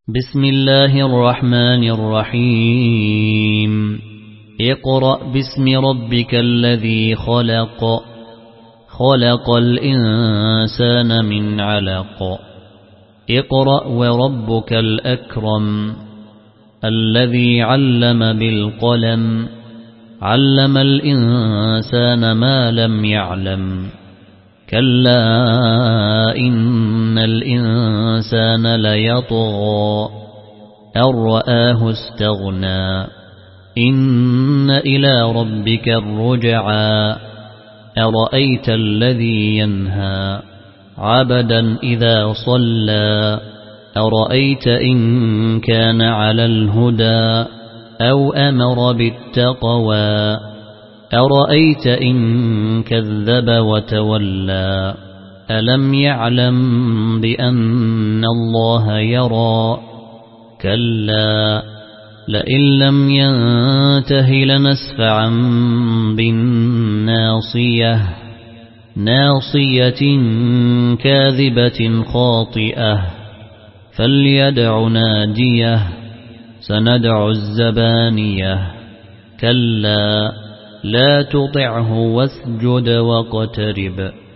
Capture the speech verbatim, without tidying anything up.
بسم الله الرحمن الرحيم اقرأ باسم ربك الذي خلق خلق الإنسان من علق اقرأ وربك الأكرم الذي علم بالقلم علم الإنسان ما لم يعلم كلا إن الإنسان ليطغى أن رآه استغنى إن إلى ربك الرجعى أرأيت الذي ينهى عبدا إذا صلى أرأيت إن كان على الهدى أو أمر بالتقوى أرأيت إن كذب وتولى ألم يعلم بأن الله يرى كلا لئن لم ينته لنسفعا بالناصية ناصية كاذبة خاطئة فليدع ناديه سندع الزبانية كلا لا تطعه واسجد واقترب